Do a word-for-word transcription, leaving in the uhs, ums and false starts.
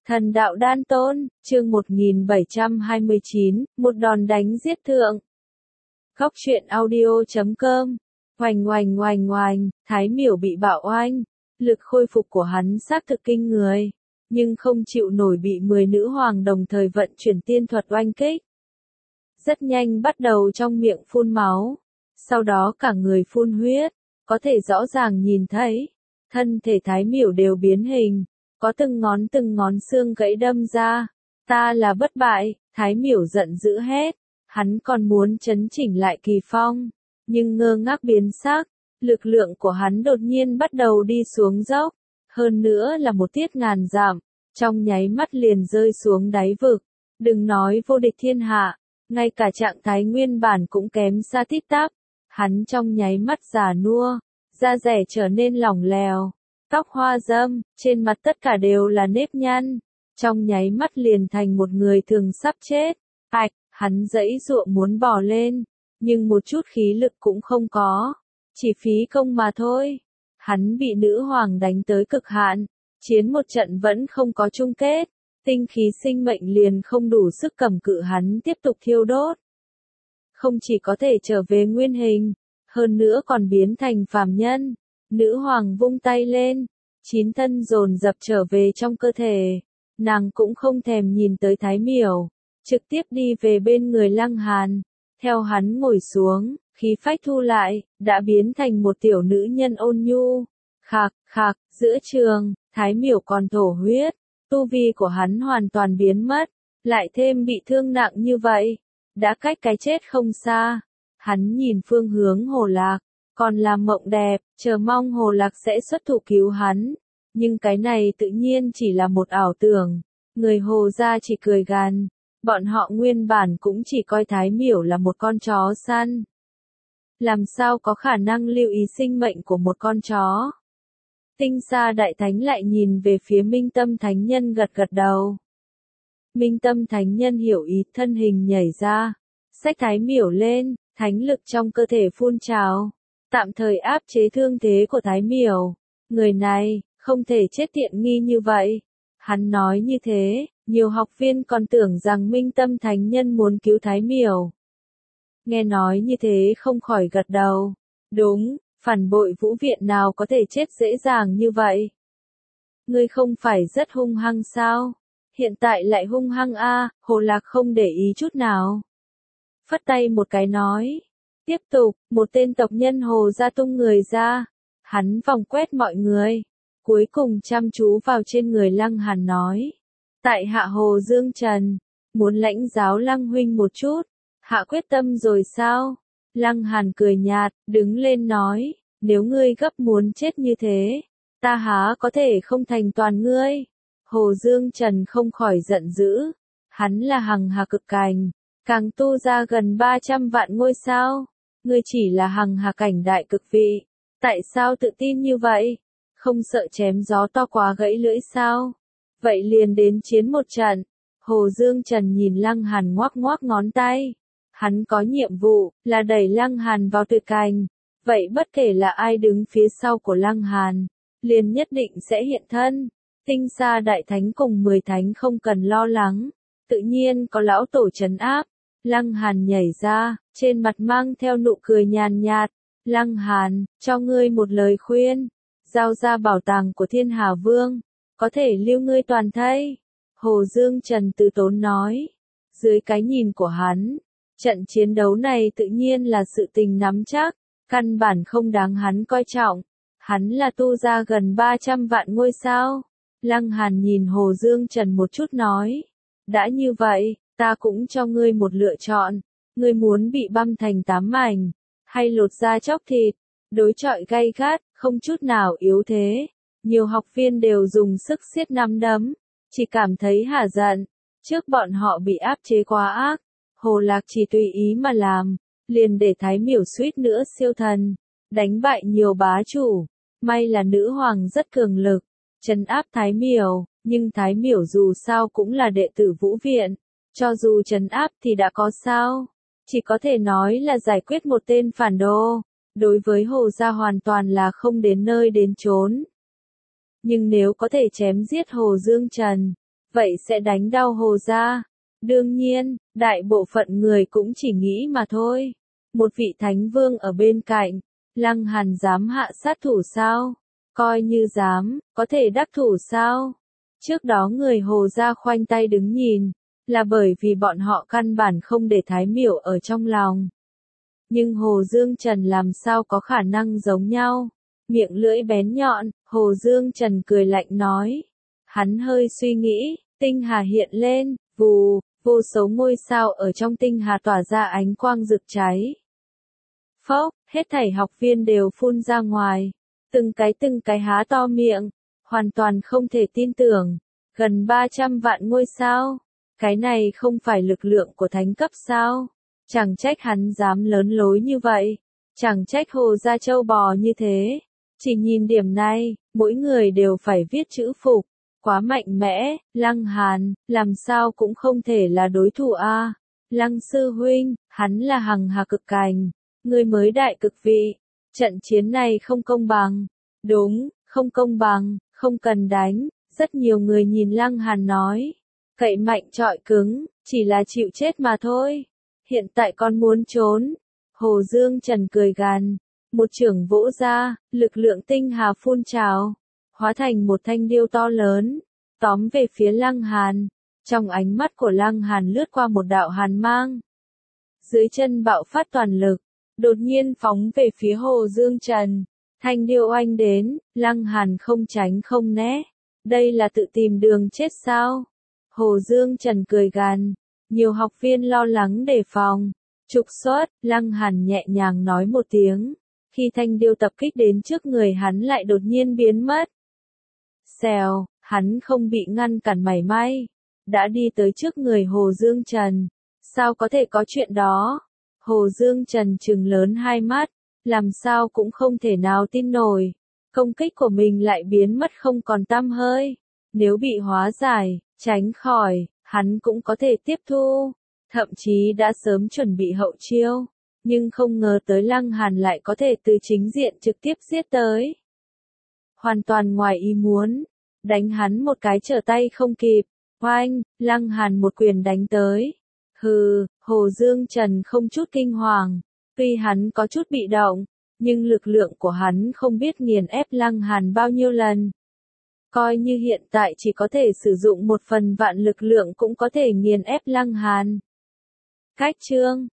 Thần đạo đan tôn, chương một nghìn bảy trăm hai mươi chín, một đòn đánh giết thượng. Góc truyện audio chấm com. Oành oành oành oành, Thái Miểu bị bạo oanh. Lực khôi phục của hắn xác thực kinh người, nhưng không chịu nổi bị mười nữ hoàng đồng thời vận chuyển tiên thuật oanh kích. Rất nhanh bắt đầu trong miệng phun máu, sau đó cả người phun huyết, có thể rõ ràng nhìn thấy, thân thể Thái Miểu đều biến hình, có từng ngón từng ngón xương gãy đâm ra. Ta là bất bại, Thái Miểu giận dữ hét, hắn còn muốn chấn chỉnh lại Kỳ Phong, nhưng ngơ ngác biến sắc, lực lượng của hắn đột nhiên bắt đầu đi xuống dốc, hơn nữa là một tiết ngàn dặm, trong nháy mắt liền rơi xuống đáy vực, đừng nói vô địch thiên hạ, ngay cả trạng thái nguyên bản cũng kém xa tít tắp, hắn trong nháy mắt già nua, da rẻ trở nên lỏng lèo, tóc hoa râm, trên mặt tất cả đều là nếp nhăn, trong nháy mắt liền thành một người thường sắp chết. Ạch, hắn giãy giụa muốn bò lên, nhưng một chút khí lực cũng không có, chỉ phí công mà thôi. Hắn bị nữ hoàng đánh tới cực hạn, chiến một trận vẫn không có chung kết, tinh khí sinh mệnh liền không đủ sức cầm cự hắn tiếp tục thiêu đốt. Không chỉ có thể trở về nguyên hình, hơn nữa còn biến thành phàm nhân. Nữ hoàng vung tay lên, chín thân dồn dập trở về trong cơ thể, nàng cũng không thèm nhìn tới Thái Miểu, trực tiếp đi về bên người Lăng Hàn, theo hắn ngồi xuống, khí phách thu lại, đã biến thành một tiểu nữ nhân ôn nhu. Khạc, khạc, giữa trường, Thái Miểu còn thổ huyết, tu vi của hắn hoàn toàn biến mất, lại thêm bị thương nặng như vậy, đã cách cái chết không xa. Hắn nhìn phương hướng Hồ Lạc, còn làm mộng đẹp, chờ mong Hồ Lạc sẽ xuất thủ cứu hắn, nhưng cái này tự nhiên chỉ là một ảo tưởng, người Hồ gia chỉ cười gằn, bọn họ nguyên bản cũng chỉ coi Thái Miểu là một con chó săn. Làm sao có khả năng lưu ý sinh mệnh của một con chó? Tinh Sa Đại Thánh lại nhìn về phía Minh Tâm Thánh Nhân gật gật đầu. Minh Tâm Thánh Nhân hiểu ý, thân hình nhảy ra, xách Thái Miểu lên, thánh lực trong cơ thể phun trào, tạm thời áp chế thương thế của Thái Miểu. Người này, không thể chết tiện nghi như vậy. Hắn nói như thế, nhiều học viên còn tưởng rằng Minh Tâm Thánh Nhân muốn cứu Thái Miểu. Nghe nói như thế không khỏi gật đầu. Đúng, phản bội Vũ Viện nào có thể chết dễ dàng như vậy. Ngươi không phải rất hung hăng sao? Hiện tại lại hung hăng a, à, Hồ Lạc không để ý chút nào. Phất tay một cái nói. Tiếp tục, một tên tộc nhân Hồ gia tung người ra. Hắn vòng quét mọi người. Cuối cùng chăm chú vào trên người Lăng Hàn nói. Tại hạ Hồ Dương Trần. Muốn lãnh giáo Lăng huynh một chút. Hạ quyết tâm rồi sao? Lăng Hàn cười nhạt, đứng lên nói. Nếu ngươi gấp muốn chết như thế, ta há có thể không thành toàn ngươi. Hồ Dương Trần không khỏi giận dữ. Hắn là hằng hà cực cảnh, càng tu ra gần ba trăm vạn ngôi sao. Ngươi chỉ là hằng hà cảnh đại cực vị. Tại sao tự tin như vậy? Không sợ chém gió to quá gãy lưỡi sao? Vậy liền đến chiến một trận. Hồ Dương Trần nhìn Lăng Hàn ngoác ngoác ngón tay. Hắn có nhiệm vụ, là đẩy Lăng Hàn vào tuyệt cảnh. Vậy bất kể là ai đứng phía sau của Lăng Hàn, liền nhất định sẽ hiện thân. Tinh Sa Đại Thánh cùng mười thánh không cần lo lắng. Tự nhiên có lão tổ trấn áp. Lăng Hàn nhảy ra, trên mặt mang theo nụ cười nhàn nhạt. Lăng Hàn, cho ngươi một lời khuyên. Giao ra bảo tàng của Thiên Hà Vương. Có thể lưu ngươi toàn thây. Hồ Dương Trần từ tốn nói. Dưới cái nhìn của hắn, trận chiến đấu này tự nhiên là sự tình nắm chắc. Căn bản không đáng hắn coi trọng. Hắn là tu ra gần ba trăm vạn ngôi sao. Lăng Hàn nhìn Hồ Dương Trần một chút nói. Đã như vậy, ta cũng cho ngươi một lựa chọn. Ngươi muốn bị băm thành tám mảnh, hay lột da chóc thịt. Đối chọi gay gắt, không chút nào yếu thế. Nhiều học viên đều dùng sức siết nắm đấm, chỉ cảm thấy hả giận. Trước bọn họ bị áp chế quá ác, Hồ Lạc chỉ tùy ý mà làm, liền để Thái Miểu suýt nữa siêu thần, đánh bại nhiều bá chủ. May là nữ hoàng rất cường lực, trấn áp Thái Miểu, nhưng Thái Miểu dù sao cũng là đệ tử Vũ Viện, cho dù trấn áp thì đã có sao, chỉ có thể nói là giải quyết một tên phản đồ, đối với Hồ gia hoàn toàn là không đến nơi đến chốn. Nhưng nếu có thể chém giết Hồ Dương Trần, vậy sẽ đánh đau Hồ gia. Đương nhiên, đại bộ phận người cũng chỉ nghĩ mà thôi. Một vị thánh vương ở bên cạnh, Lăng Hàn dám hạ sát thủ sao? Coi như dám, có thể đắc thủ sao? Trước đó người Hồ gia khoanh tay đứng nhìn, là bởi vì bọn họ căn bản không để Thái Miểu ở trong lòng. Nhưng Hồ Dương Trần làm sao có khả năng giống nhau? Miệng lưỡi bén nhọn, Hồ Dương Trần cười lạnh nói. Hắn hơi suy nghĩ, tinh hà hiện lên, vù, vô số ngôi sao ở trong tinh hà tỏa ra ánh quang rực cháy. Phốc, hết thảy học viên đều phun ra ngoài, từng cái từng cái há to miệng, hoàn toàn không thể tin tưởng, gần ba trăm vạn ngôi sao, cái này không phải lực lượng của thánh cấp sao? Chẳng trách hắn dám lớn lối như vậy, chẳng trách Hồ gia châu bò như thế. Chỉ nhìn điểm này, mỗi người đều phải viết chữ phục, quá mạnh mẽ, Lăng Hàn, làm sao cũng không thể là đối thủ a. Lăng sư huynh, hắn là hằng hà cực cảnh, người mới đại cực vị, trận chiến này không công bằng. Đúng, không công bằng, không cần đánh, rất nhiều người nhìn Lăng Hàn nói, cậy mạnh trọi cứng, chỉ là chịu chết mà thôi. Hiện tại con muốn trốn. Hồ Dương Trần cười gằn, một chưởng vỗ ra, lực lượng tinh hà phun trào, hóa thành một thanh điêu to lớn, tóm về phía Lăng Hàn. Trong ánh mắt của Lăng Hàn lướt qua một đạo hàn mang. Dưới chân bạo phát toàn lực, đột nhiên phóng về phía Hồ Dương Trần. Thanh điêu oanh đến, Lăng Hàn không tránh không né. Đây là tự tìm đường chết sao? Hồ Dương Trần cười gằn. Nhiều học viên lo lắng đề phòng. Trục xuất, Lăng Hàn nhẹ nhàng nói một tiếng. Khi thanh điêu tập kích đến trước người hắn lại đột nhiên biến mất. Xèo, hắn không bị ngăn cản mảy may. Đã đi tới trước người Hồ Dương Trần. Sao có thể có chuyện đó? Hồ Dương Trần trừng lớn hai mắt. Làm sao cũng không thể nào tin nổi. Công kích của mình lại biến mất không còn tăm hơi. Nếu bị hóa giải, tránh khỏi, hắn cũng có thể tiếp thu. Thậm chí đã sớm chuẩn bị hậu chiêu. Nhưng không ngờ tới Lăng Hàn lại có thể từ chính diện trực tiếp giết tới. Hoàn toàn ngoài ý muốn. Đánh hắn một cái trở tay không kịp. Oanh, Lăng Hàn một quyền đánh tới. Hừ, Hồ Dương Trần không chút kinh hoàng. Tuy hắn có chút bị động, nhưng lực lượng của hắn không biết nghiền ép Lăng Hàn bao nhiêu lần. Coi như hiện tại chỉ có thể sử dụng một phần vạn lực lượng cũng có thể nghiền ép Lăng Hàn. Cách chương